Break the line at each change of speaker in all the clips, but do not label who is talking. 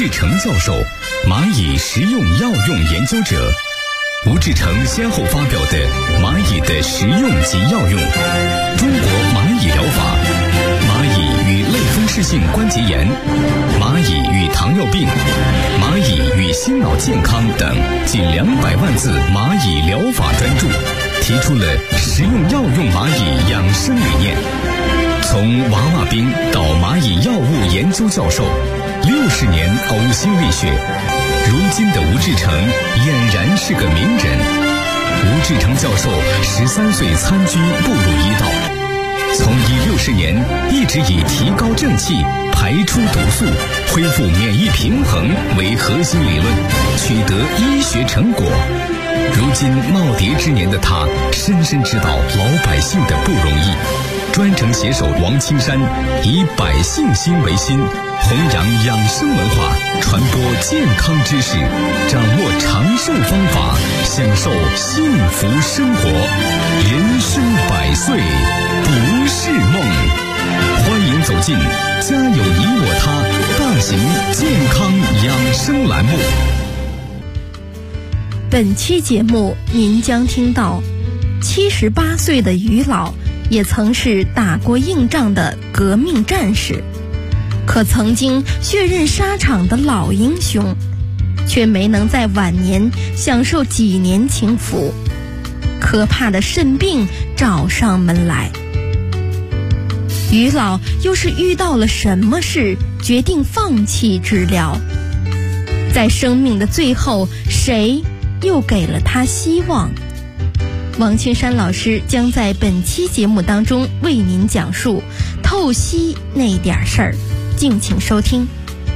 志成教授，蚂蚁食用药用研究者。吴志成先后发表的《蚂蚁的食用及药用》、《中国蚂蚁疗法》、《蚂蚁与类风湿性关节炎》、《蚂蚁与糖尿病》、《蚂蚁与心脑健康》等近200万字蚂蚁疗法专著，提出了食用药用蚂蚁养生理念。从娃娃兵到蚂蚁药物研究教授，60年呕心沥血，如今的吴志成俨然是个名人。吴志成教授13岁参军步入医道，从医60年一直以提高正气、排出毒素、恢复免疫平衡为核心理论，取得医学成果。如今耄耋之年的他，深深知道老百姓的不容易。专程携手王青山，以百姓心为心，弘扬养生文化，传播健康知识，掌握长寿方法，享受幸福生活。人生100岁不是梦。欢迎走进家有你我他大型健康养生栏目。
本期节目您将听到78岁的于老也曾是打过硬仗的革命战士，可曾经血刃沙场的老英雄，却没能在晚年享受几年清福，可怕的肾病找上门来。于老又是遇到了什么事，决定放弃治疗？在生命的最后，谁又给了他希望？王青山老师将在本期节目当中为您讲述透析那点事儿，敬请收听。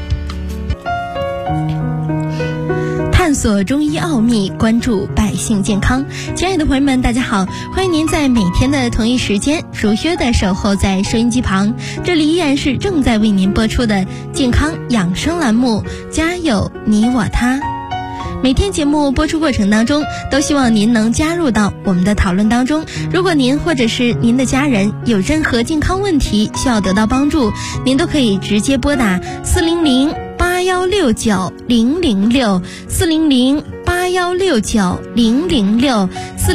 探索中医奥秘，关注百姓健康。亲爱的朋友们，大家好，欢迎您在每天的同一时间如约的守候在收音机旁，这里依然是正在为您播出的健康养生栏目《家有你我他》。每天节目播出过程当中，都希望您能加入到我们的讨论当中。如果您或者是您的家人有任何健康问题需要得到帮助，您都可以直接拨打400-8169-006 400-8169-006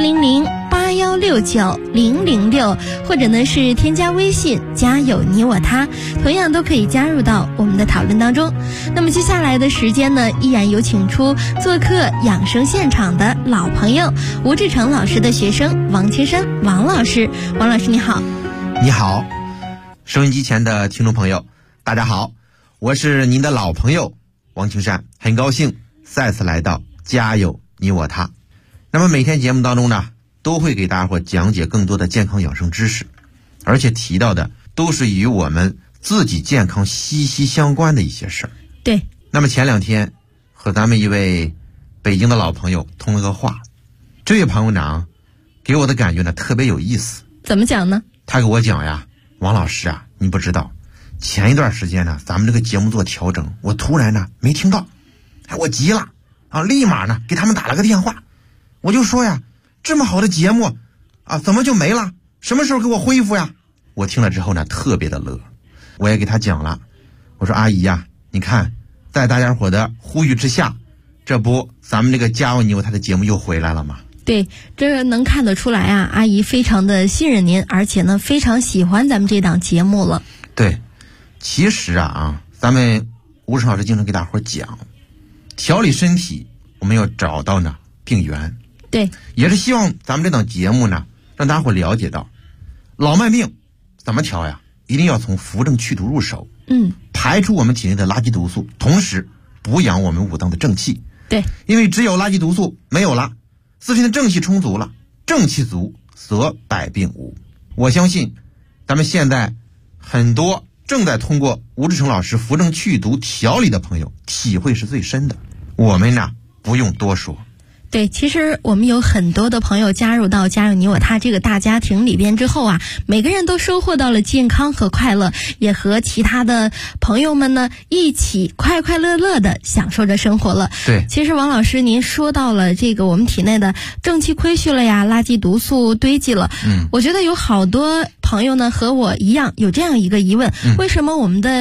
400-8169-006，或者呢是添加微信家有你我他，同样都可以加入到我们的讨论当中。那么接下来的时间呢，依然有请出做客养生现场的老朋友吴志成老师的学生王青山王老师。王老师你好。
你好，收音机前的听众朋友大家好，我是您的老朋友王青山，很高兴再次来到家有你我他。那么每天节目当中呢，都会给大家伙讲解更多的健康养生知识，而且提到的都是与我们自己健康息息相关的一些事儿。
对。
那么前2天和咱们一位北京的老朋友通了个话，这位朋友呢给我的感觉呢特别有意思。
怎么讲呢？
他给我讲呀，王老师啊，你不知道，前一段时间呢咱们这个节目做调整，我突然呢没听到，我急了啊，立马呢给他们打了个电话。我就说呀，这么好的节目啊，怎么就没了？什么时候给我恢复呀？我听了之后呢特别的乐，我也给他讲了，我说阿姨呀，你看在大家伙的呼吁之下，这不咱们这个家有你我他的节目又回来了吗？
对，这能看得出来啊，阿姨非常的信任您，而且呢非常喜欢咱们这档节目了。对，
其实咱们吴志老师经常给大伙讲，调理身体我们要找到呢病源。
对，
也是希望咱们这档节目呢，让大家伙了解到，老慢病怎么调呀？一定要从扶正祛毒入手，排出我们体内的垃圾毒素，同时补养我们五脏的正气。
对，
因为只有垃圾毒素没有了，自身的正气充足了，正气足则百病无。我相信，咱们现在很多正在通过吴志成老师扶正祛毒调理的朋友，体会是最深的。我们呢，不用多说。
对，其实我们有很多的朋友加入到家有你我他这个大家庭里边之后啊，每个人都收获到了健康和快乐，也和其他的朋友们呢一起快快乐乐的享受着生活了。
对，
其实王老师您说到了这个我们体内的正气亏虚了呀，垃圾毒素堆积了。我觉得有好多朋友呢和我一样有这样一个疑问，为什么我们的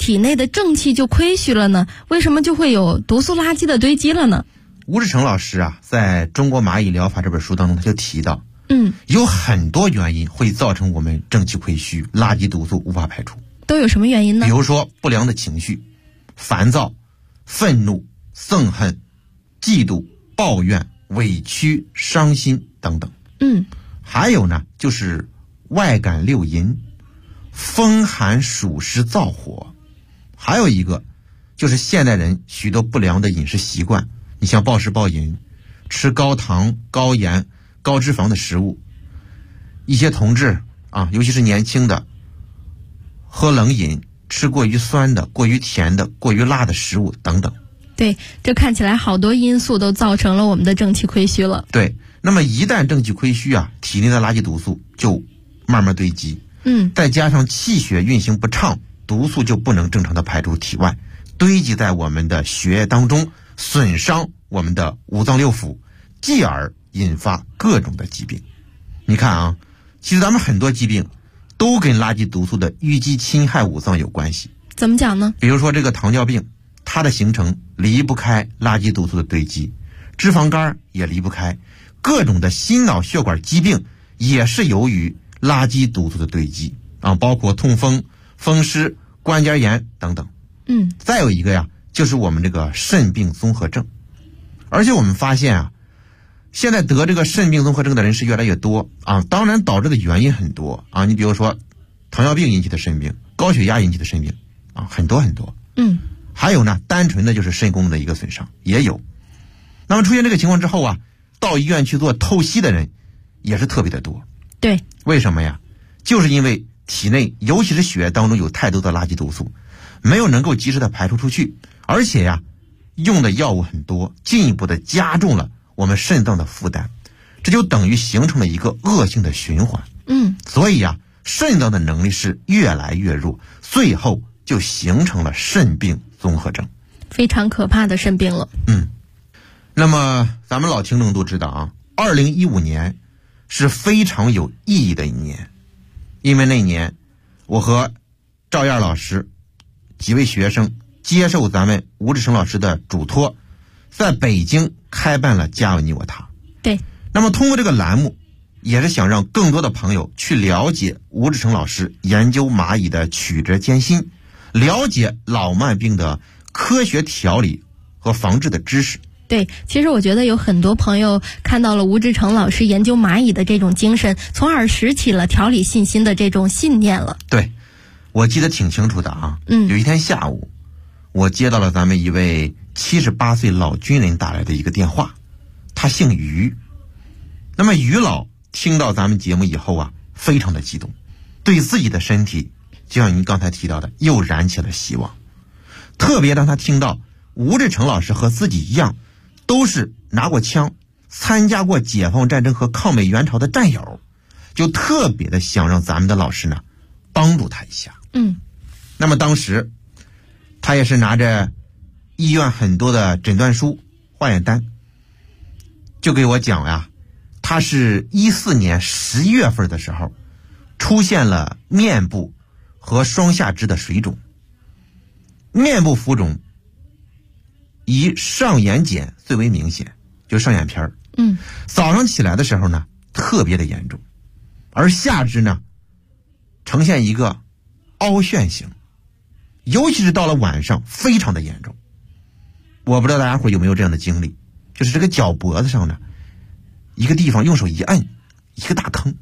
体内的正气就亏虚了呢？为什么就会有毒素垃圾的堆积了呢？
吴志成老师啊，在中国蚂蚁疗法这本书当中，他就提到，有很多原因会造成我们正气亏虚，垃圾毒素无法排出。
都有什么原因呢？
比如说不良的情绪，烦躁、愤怒、憎恨、嫉妒、抱怨、委屈、伤心等等。还有呢，就是外感六淫、风寒暑湿燥火，还有一个就是现代人许多不良的饮食习惯，你像暴食暴饮，吃高糖、高盐、高脂肪的食物，一些同志啊，尤其是年轻的，喝冷饮，吃过于酸的、过于甜的、过于辣的食物等等。
对，这看起来好多因素都造成了我们的正气亏虚了。
对，那么一旦正气亏虚啊，体内的垃圾毒素就慢慢堆积。再加上气血运行不畅，毒素就不能正常的排出体外，堆积在我们的血液当中，损伤我们的五脏六腑，继而引发各种的疾病。你看啊，其实咱们很多疾病都跟垃圾毒素的淤积侵害五脏有关系。
怎么讲呢？
比如说这个糖尿病，它的形成离不开垃圾毒素的堆积，脂肪肝也离不开，各种的心脑血管疾病也是由于垃圾毒素的堆积啊，包括痛风、风湿、关节炎等等。再有一个呀，就是我们这个肾病综合症。而且我们发现啊，现在得这个肾病综合症的人是越来越多啊，当然导致的原因很多啊，你比如说糖尿病引起的肾病，高血压引起的肾病啊，很多很多。还有呢，单纯的就是肾功能的一个损伤也有。那么出现这个情况之后啊，到医院去做透析的人也是特别的多。
对，
为什么呀？就是因为体内尤其是血液当中有太多的垃圾毒素，没有能够及时的排出出去，而且呀，用的药物很多，进一步的加重了我们肾脏的负担，这就等于形成了一个恶性的循环。所以啊，肾脏的能力是越来越弱，最后就形成了肾病综合症，
非常可怕的肾病了。
那么咱们老听众都知道啊，2015年是非常有意义的一年，因为那年我和赵燕老师几位学生接受咱们吴志成老师的嘱托，在北京开办了家有你我他。
对，
那么通过这个栏目，也是想让更多的朋友去了解吴志成老师研究蚂蚁的曲折艰辛，了解老慢病的科学调理和防治的知识。
对，其实我觉得有很多朋友看到了吴志成老师研究蚂蚁的这种精神，从而拾起了调理信心的这种信念了。
对，我记得挺清楚的啊。有一天下午，我接到了咱们一位78岁老军人打来的一个电话，他姓于。那么于老听到咱们节目以后啊，非常的激动，对自己的身体就像您刚才提到的又燃起了希望。特别当他听到吴志成老师和自己一样都是拿过枪，参加过解放战争和抗美援朝的战友，就特别的想让咱们的老师呢帮助他一下。那么当时他也是拿着医院很多的诊断书、化验单，就给我讲呀，他是14年11月份的时候出现了面部和双下肢的水肿，面部浮肿以上眼睑最为明显，就是上眼皮儿。早上起来的时候呢，特别的严重，而下肢呢，呈现一个凹陷型，尤其是到了晚上，非常的严重。我不知道大家伙有没有这样的经历，就是这个脚脖子上呢，一个地方用手一摁，一个大坑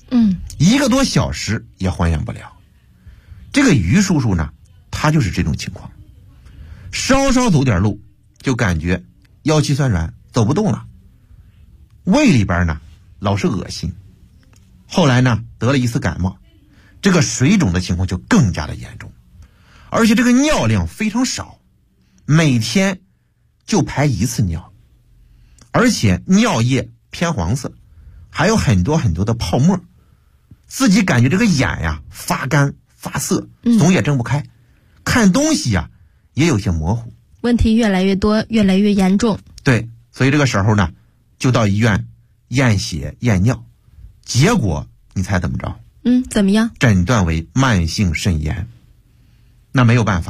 ，1个多小时也还原不了。这个于叔叔呢，他就是这种情况，稍稍走点路就感觉腰膝酸软，走不动了，胃里边呢老是恶心。后来呢得了一次感冒，这个水肿的情况就更加的严重，而且这个尿量非常少，每天就排1次尿，而且尿液偏黄色，还有很多很多的泡沫，自己感觉这个眼呀发干发涩，总也睁不开，看东西呀也有些模糊，
问题越来越多，越来越严重。
对，所以这个时候呢就到医院验血验尿，结果你猜怎么着？
怎么样？
诊断为慢性肾炎。那没有办法，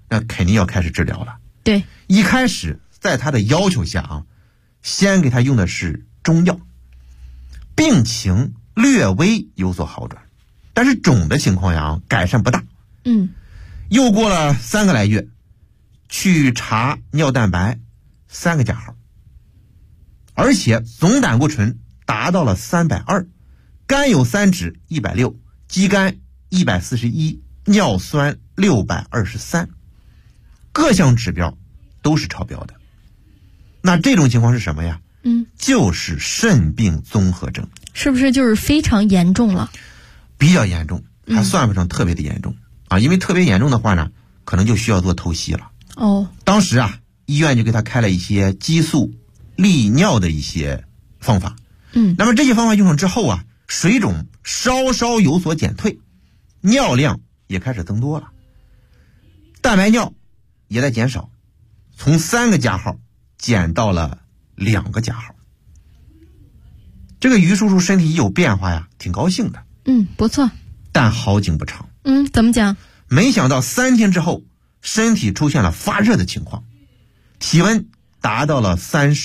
那肯定要开始治疗了。
对，
一开始在他的要求下啊，先给他用的是中药，病情略微有所好转，但是总的情况呀改善不大。又过了3个来月，去查尿蛋白3个加号，而且总胆固醇达到了320，甘油三酯160，肌酐141，尿酸623，各项指标都是超标的。那这种情况是什么呀？就是肾病综合症。
是不是就是非常严重了？
比较严重，还算不上特别的严重因为特别严重的话呢，可能就需要做透析了。当时啊，医院就给他开了一些激素利尿的一些方法。那么这些方法用上之后啊，水肿稍稍有所减退，尿量也开始增多了，蛋白尿也在减少，从3个加号减到了2个加号。这个于叔叔身体有变化呀，挺高兴的。
不错。
但好景不长。
怎么讲？
没想到3天之后，身体出现了发热的情况，体温达到了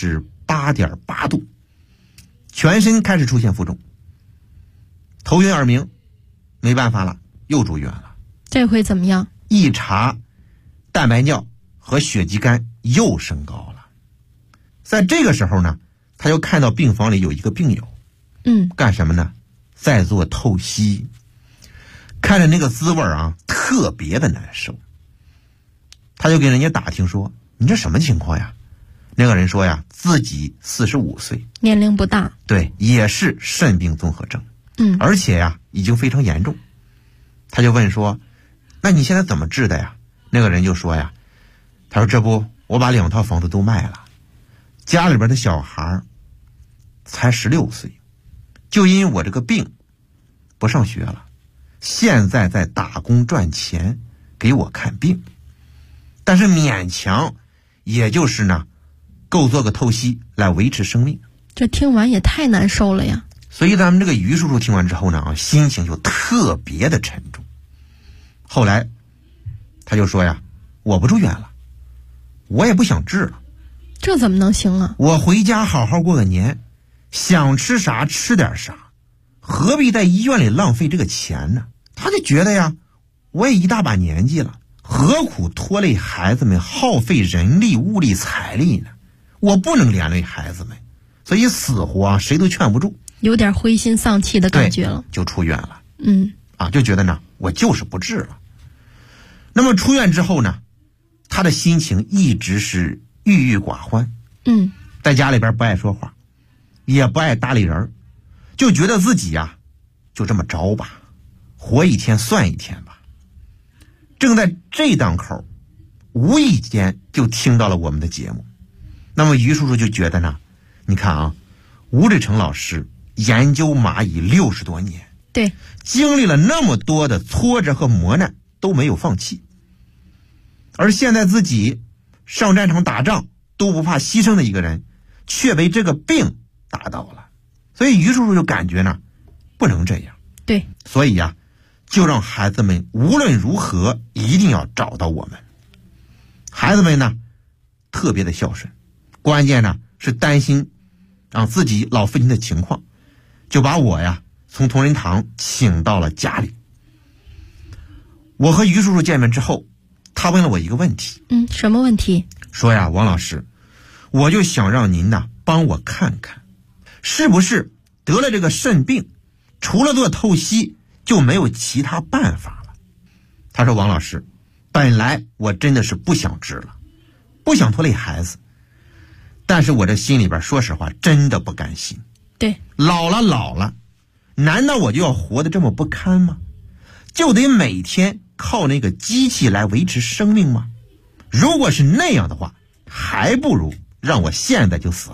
38.8度，全身开始出现浮肿，头晕耳鸣，没办法了，又住院了。
这回怎么样？
一查，蛋白尿和血肌酐又升高了。在这个时候呢，他就看到病房里有一个病友，干什么呢？在做透析。看着那个滋味啊，特别的难受。他就给人家打听说，你这什么情况呀？那个人说呀，自己45岁，
年龄不大，
对，也是肾病综合症，而且呀已经非常严重。他就问说，那你现在怎么治的呀？那个人就说呀，他说这不，我把2套房子都卖了，家里边的小孩才16岁，就因我这个病不上学了，现在在打工赚钱给我看病，但是勉强也就是呢够做个透析来维持生命。
这听完也太难受了呀。
所以咱们这个于叔叔听完之后呢，心情就特别的沉重。后来他就说呀，我不住院了，我也不想治了。
这怎么能行啊？我
回家好好过个年，想吃啥吃点啥，何必在医院里浪费这个钱呢？他就觉得呀，我也一大把年纪了，何苦拖累孩子们，耗费人力物力财力呢？我不能连累孩子们，所以死活谁都劝不住，
有点灰心丧气的感觉了，
就出院了。就觉得呢，我就是不治了。那么出院之后呢，他的心情一直是郁郁寡欢。在家里边不爱说话，也不爱搭理人，就觉得自己呀，就这么着吧，活一天算一天吧。正在这档口，无意间就听到了我们的节目。那么于叔叔就觉得呢，你看啊，吴志成老师研究蚂蚁60多年，
对，
经历了那么多的挫折和磨难都没有放弃，而现在自己上战场打仗都不怕牺牲的一个人，却被这个病打倒了。所以于叔叔就感觉呢，不能这样。
对，
所以呀，就让孩子们无论如何一定要找到我们。孩子们呢，特别的孝顺，关键呢是担心自己老父亲的情况，就把我呀从同仁堂请到了家里。我和于叔叔见面之后，他问了我一个问题。
什么问题？
说呀，王老师，我就想让您呢帮我看看，是不是得了这个肾病，除了做透析就没有其他办法了？他说，王老师，本来我真的是不想治了，不想拖累孩子，但是我这心里边说实话真的不甘心。
对，
老了，难道我就要活得这么不堪吗？就得每天靠那个机器来维持生命吗？如果是那样的话，还不如让我现在就死了。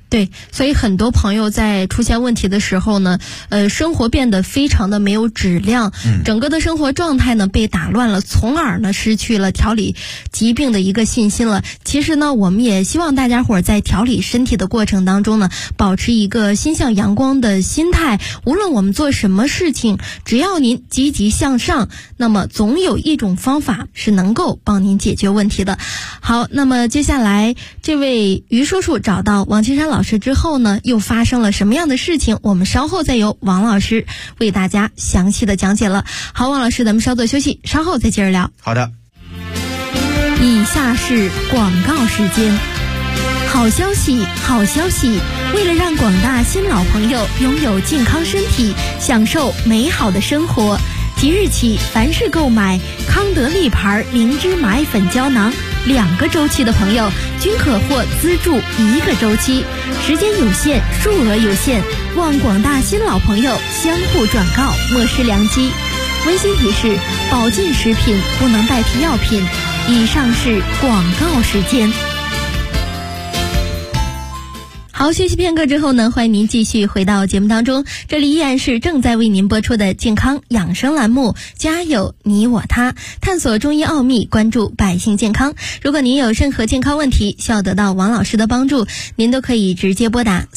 对，所以很多朋友在出现问题的时候呢，生活变得非常的没有质量，整个的生活状态呢被打乱了，从而呢失去了调理疾病的一个信心了。其实呢，我们也希望大家伙儿在调理身体的过程当中呢，保持一个心向阳光的心态。无论我们做什么事情，只要您积极向上，那么总有一种方法是能够帮您解决问题的。好，那么接下来这位于叔叔找到王青山老师之后呢，又发生了什么样的事情？我们稍后再由王老师为大家详细的讲解了。好，王老师，咱们稍作休息，稍后再接着聊。
好的。
以下是广告时间。好消息，好消息！为了让广大新老朋友拥有健康身体，享受美好的生活，即日起，凡是购买康德利牌灵芝麻粉胶囊2个周期的朋友，均可获资助1个周期，时间有限，数额有限，望广大新老朋友相互转告，莫失良机。温馨提示：保健食品不能代替药品。以上是广告时间。好，休息片刻之后呢，欢迎您继续回到节目当中，这里依然是正在为您播出的健康养生栏目，家有你我他，探索中医奥秘，关注百姓健康。如果您有任何健康问题需要得到王老师的帮助，您都可以直接拨打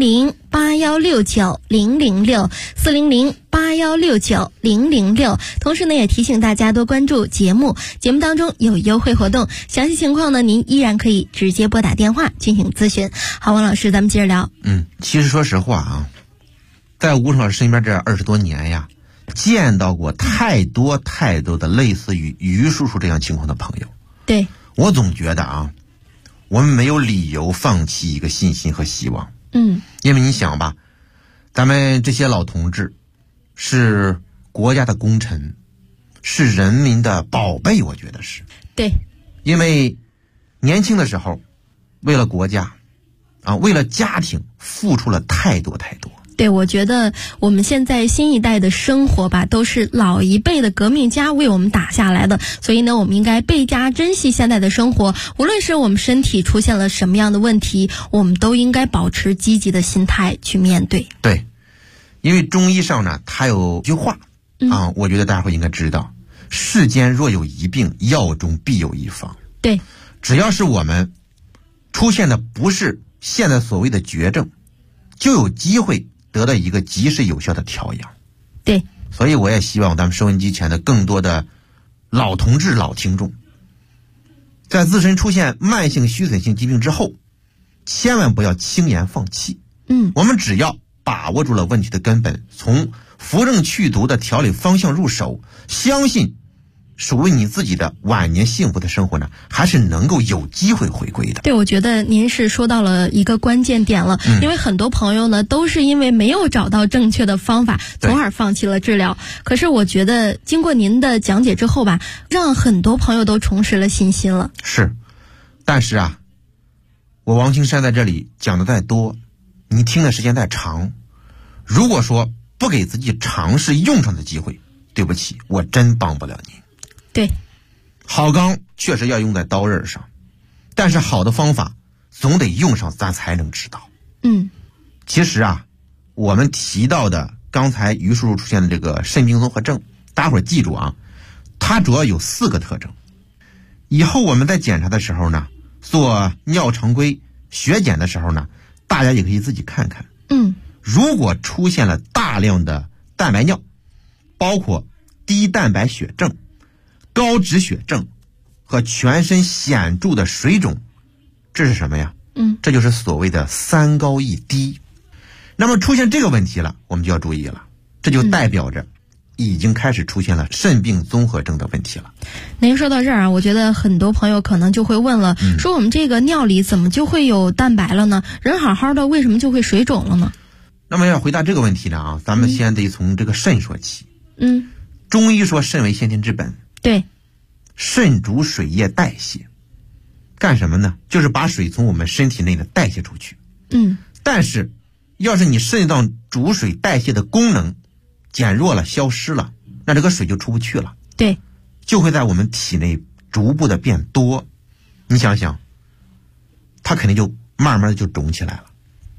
400-8169-006，400-8169-006。同时呢，也提醒大家多关注节目当中有优惠活动，详细情况呢，您依然可以直接拨打电话进行咨询。好，王老师，咱们接着聊。
其实说实话啊，在吴老师身边这20多年呀，见到过太多的类似于于叔叔这样情况的朋友。
对，
我总觉得啊，我们没有理由放弃一个信心和希望。因为你想吧，咱们这些老同志是国家的功臣，是人民的宝贝，我觉得是。
对，
因为年轻的时候为了国家为了家庭付出了太多。
对，我觉得我们现在新一代的生活吧，都是老一辈的革命家为我们打下来的，所以呢，我们应该倍加珍惜现在的生活。无论是我们身体出现了什么样的问题，我们都应该保持积极的心态去面对。
对，因为中医上呢，它有句话我觉得大家会应该知道：世间若有一病，药中必有一方。
对，
只要是我们出现的不是现在所谓的绝症，就有机会得到一个及时有效的调养。
对，
所以我也希望咱们收音机前的更多的老同志、老听众，在自身出现慢性虚损性疾病之后，千万不要轻言放弃。我们只要把握住了问题的根本，从扶正祛毒的调理方向入手，相信属于你自己的晚年幸福的生活呢，还是能够有机会回归的。
对，我觉得您是说到了一个关键点了，因为很多朋友呢都是因为没有找到正确的方法，从而放弃了治疗。可是我觉得经过您的讲解之后吧，让很多朋友都重拾了信心了。
是，但是啊，我王青山在这里讲的再多，你听的时间再长，如果说不给自己尝试用上的机会，对不起，我真帮不了您。
对，
好钢确实要用在刀刃上，但是好的方法总得用上，咱才能知道。其实啊，我们提到的刚才于叔叔出现的这个肾病综合症，大伙儿记住啊，它主要有4个特征。以后我们在检查的时候呢，做尿常规血检的时候呢，大家也可以自己看看。如果出现了大量的蛋白尿，包括低蛋白血症、高脂血症和全身显著的水肿，这是什么呀？这就是所谓的3高1低。那么出现这个问题了，我们就要注意了，这就代表着已经开始出现了肾病综合症的问题了。
您说到这儿啊，我觉得很多朋友可能就会问了，说我们这个尿里怎么就会有蛋白了呢？人好好的为什么就会水肿了呢？
那么要回答这个问题呢咱们先得从这个肾说起。中医说肾为先天之本。
对，
肾主水液代谢，干什么呢？就是把水从我们身体内的代谢出去。但是要是你肾脏主水代谢的功能减弱了、消失了，那这个水就出不去了。
对，
就会在我们体内逐步的变多。你想想，它肯定就慢慢的就肿起来了。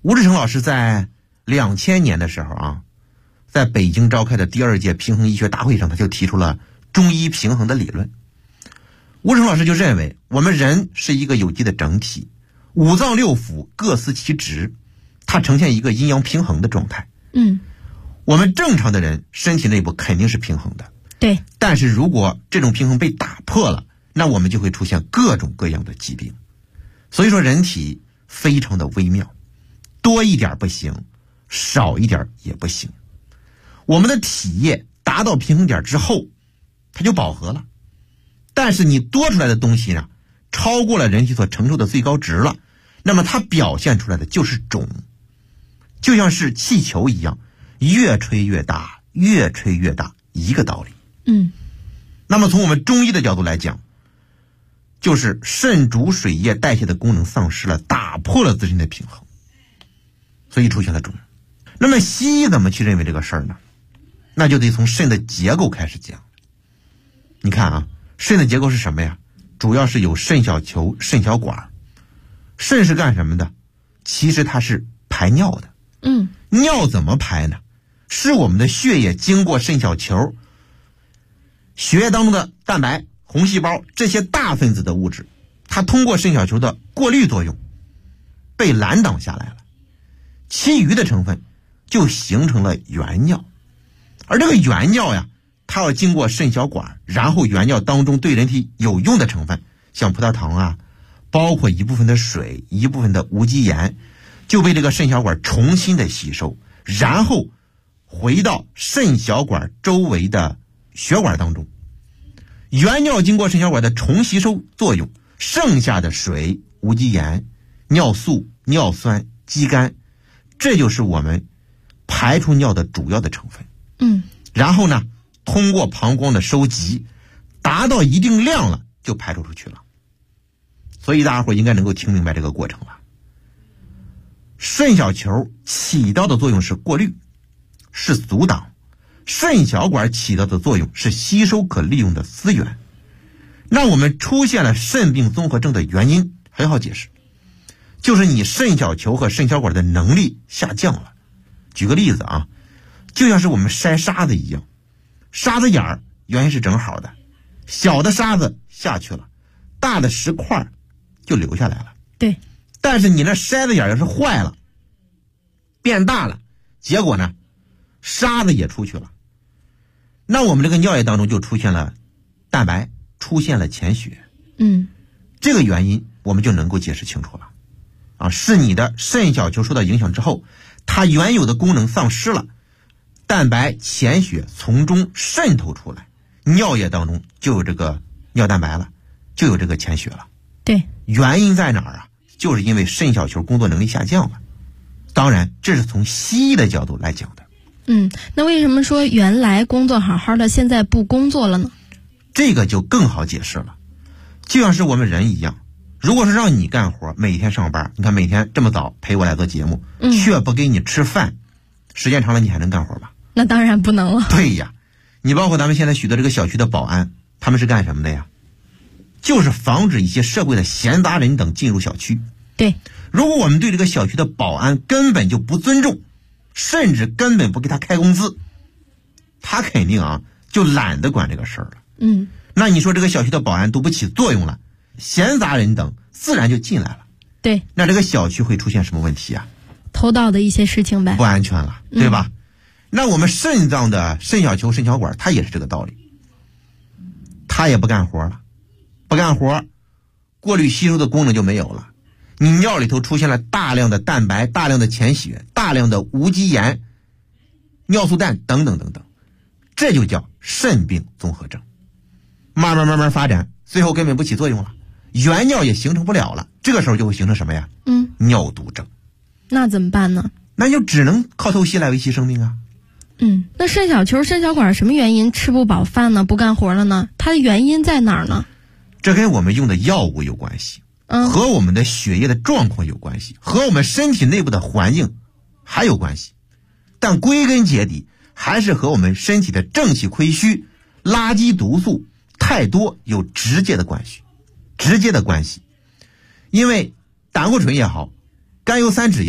吴志成老师在2000年的时候啊，在北京召开的第2届平衡医学大会上，他就提出了中医平衡的理论。吴志成老师就认为，我们人是一个有机的整体，五脏六腑各司其职，它呈现一个阴阳平衡的状态。我们正常的人身体内部肯定是平衡的，
对。
但是如果这种平衡被打破了，那我们就会出现各种各样的疾病。所以说人体非常的微妙，多一点不行，少一点也不行。我们的体液达到平衡点之后，它就饱和了。但是你多出来的东西呢，超过了人体所承受的最高值了，那么它表现出来的就是肿，就像是气球一样，越吹越大，越吹越大，一个道理。那么从我们中医的角度来讲，就是肾主水液代谢的功能丧失了，打破了自身的平衡，所以出现了肿。那么西医怎么去认为这个事儿呢？那就得从肾的结构开始讲。你看啊，肾的结构是什么呀？主要是有肾小球、肾小管。肾是干什么的？其实它是排尿的。尿怎么排呢？是我们的血液经过肾小球，血液当中的蛋白、红细胞这些大分子的物质，它通过肾小球的过滤作用被拦挡下来了，其余的成分就形成了原尿。而这个原尿呀，它要经过肾小管，然后原尿当中对人体有用的成分，像葡萄糖啊，包括一部分的水，一部分的无机盐，就被这个肾小管重新的吸收，然后回到肾小管周围的血管当中。原尿经过肾小管的重吸收作用，剩下的水、无机盐、尿素、尿酸、肌酐，这就是我们排出尿的主要的成分。然后呢，通过膀胱的收集，达到一定量了，就排出去了。所以大家伙应该能够听明白这个过程了。肾小球起到的作用是过滤，是阻挡；肾小管起到的作用是吸收可利用的资源。那我们出现了肾病综合症的原因很好解释，就是你肾小球和肾小管的能力下降了。举个例子啊，就像是我们筛沙子一样，沙子眼儿原先是正好的，小的沙子下去了，大的石块就留下来了。
对。
但是你那筛子眼要是坏了，变大了，结果呢，沙子也出去了，那我们这个尿液当中就出现了蛋白，出现了潜血。这个原因我们就能够解释清楚了啊，是你的肾小球受到影响之后，它原有的功能丧失了，蛋白潜血从中渗透出来，尿液当中就有这个尿蛋白了，就有这个潜血了。
对。
原因在哪儿啊？就是因为肾小球工作能力下降了。当然这是从西医的角度来讲的。
那为什么说原来工作好好的，现在不工作了呢？
这个就更好解释了。就像是我们人一样，如果是让你干活，每天上班，你看每天这么早陪我来做节目，却不给你吃饭，时间长了你还能干活吧？
那当然不能了。
对呀，你包括咱们现在许多这个小区的保安，他们是干什么的呀？就是防止一些社会的闲杂人等进入小区。
对。
如果我们对这个小区的保安根本就不尊重，甚至根本不给他开工资，他肯定啊就懒得管这个事儿了。那你说这个小区的保安都不起作用了，闲杂人等自然就进来了。
对。
那这个小区会出现什么问题啊？
偷盗的一些事情呗。
不安全了，对吧？那我们肾脏的肾小球、肾小管，它也是这个道理。它也不干活了，不干活，过滤吸收的功能就没有了。你尿里头出现了大量的蛋白、大量的潜血、大量的无机盐、尿素氮等等等等，这就叫肾病综合症。慢慢发展，最后根本不起作用了，原尿也形成不了了，这个时候就会形成什么呀？尿毒症。
那怎么办呢？
那就只能靠透析来维系生命啊。
那肾小球、肾小管什么原因吃不饱饭呢？不干活了呢？它的原因在哪儿呢？
这跟我们用的药物有关系，和我们的血液的状况有关系，和我们身体内部的环境还有关系，但归根结底还是和我们身体的正气亏虚、垃圾毒素太多有直接的关系。因为胆固醇也好，甘油三酯也好，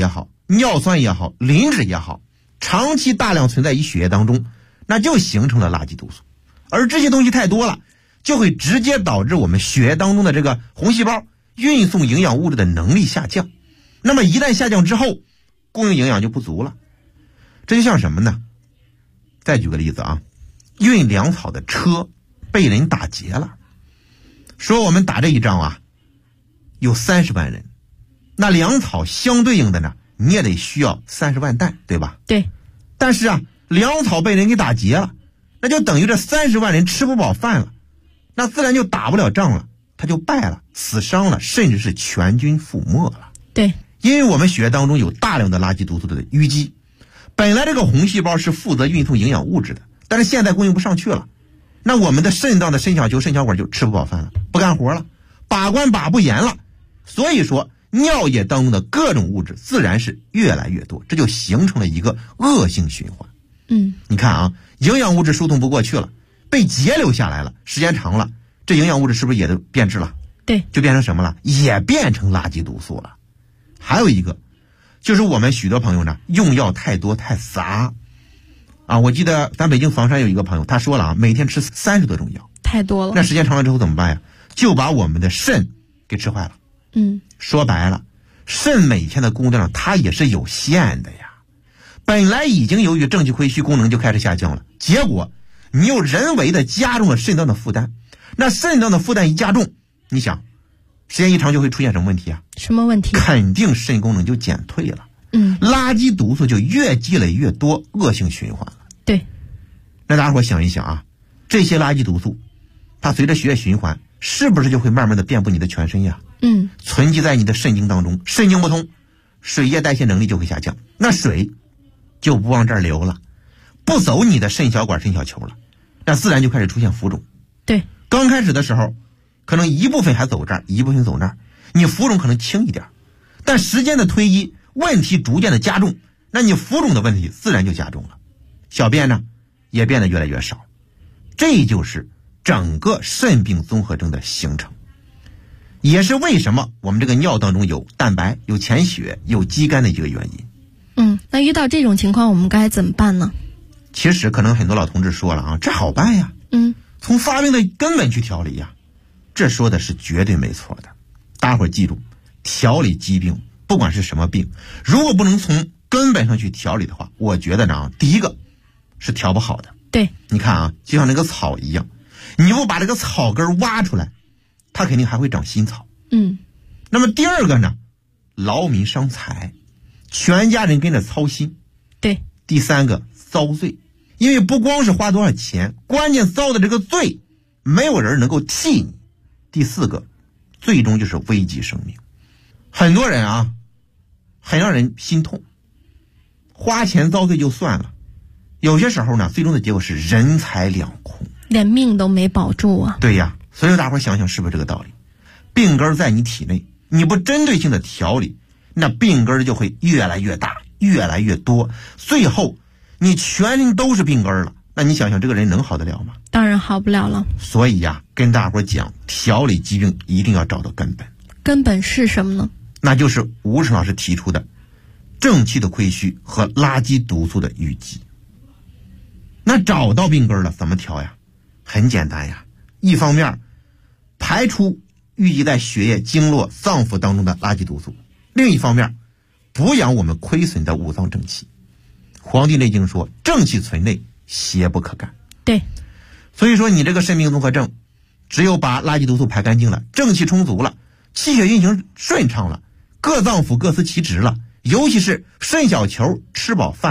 尿酸也好，磷脂也好，长期大量存在于血液当中，那就形成了垃圾毒素。而这些东西太多了，就会直接导致我们血液当中的这个红细胞运送营养物质的能力下降。那么一旦下降之后，供应营养就不足了。这就像什么呢？再举个例子啊，运粮草的车被人打劫了，说我们打这一仗啊，有30万人，那粮草相对应的呢，你也得需要30万担，对吧？
对。
但是啊，粮草被人给打劫了，那就等于这30万人吃不饱饭了，那自然就打不了仗了，他就败了，死伤了，甚至是全军覆没了。
对。
因为我们血液当中有大量的垃圾毒素的淤积，本来这个红细胞是负责运送营养物质的，但是现在供应不上去了，那我们的肾脏的肾小球、肾小管就吃不饱饭了，不干活了，把关把不严了。所以说尿液当中的各种物质自然是越来越多，这就形成了一个恶性循环。你看啊，营养物质输送不过去了，被截留下来了，时间长了，这营养物质是不是也都变质了？
对，
就变成什么了？也变成垃圾毒素了。还有一个就是我们许多朋友呢，用药太多太杂啊。我记得咱北京房山有一个朋友，他说了啊，每天吃30多种药，太多了。那时间长了之后怎么办呀？就把我们的肾给吃坏了。说白了，肾每天的工作量它也是有限的呀。本来已经由于正气亏虚功能就开始下降了，结果你又人为的加重了肾脏的负担。那肾脏的负担一加重，你想时间一长就会出现什么问题啊？什么问题？肯定肾功能就减退了。垃圾毒素就越积累越多，恶性循环了。对。那大家伙想一想啊，这些垃圾毒素它随着血液循环，是不是就会慢慢的遍布你的全身呀？存积在你的肾经当中，肾经不通，水液代谢能力就会下降，那水就不往这儿流了，不走你的肾小管、肾小球了，那自然就开始出现浮肿。对。刚开始的时候可能一部分还走这儿，一部分走那儿，你浮肿可能轻一点，但时间的推移，问题逐渐的加重，那你浮肿的问题自然就加重了，小便呢也变得越来越少，这就是整个肾病综合征的形成，也是为什么我们这个尿当中有蛋白、有潜血、有肌酐的一个原因。
那遇到这种情况我们该怎么办呢？
其实可能很多老同志说了啊，这好办呀，从发病的根本去调理呀。这说的是绝对没错的。大伙儿记住，调理疾病不管是什么病，如果不能从根本上去调理的话，我觉得呢，第一个是调不好的。对，你看啊，就像那个草一样，你不把这个草根挖出来，它肯定还会长新草。那么第二个呢，劳民伤财，全家人跟着操心。对。第三个，遭罪，因为不光是花多少钱，关键遭的这个罪没有人能够替你。第四个，最终就是危及生命。很多人啊，很让人心痛，花钱遭罪就算了，有些时候呢，最终的结果是人财两空，连命都没保住啊。对呀，所以大伙想想是不是这个道理？病根在你体内，你不针对性的调理，那病根就会越来越大，越来越多，最后你全身都是病根了，那你想想这个人能好得了吗？当然好不了了。所以呀，跟大伙讲，调理疾病一定要找到根本。根本是什么呢？那就是吴成老师提出的正气的亏虚和垃圾毒素的淤积。那找到病根了，怎么调呀？很简单呀，一方面排出淤积在血液、经络、脏腑当中的垃圾毒素，另一方面补养我们亏损的五脏正气。黄帝内经说，正气存内，邪不可干。对，所以说你这个肾病综合症，只有把垃圾毒素排干净了，正气充足了，气血运行顺畅了，各脏腑各司其职了，尤其是肾小球吃饱饭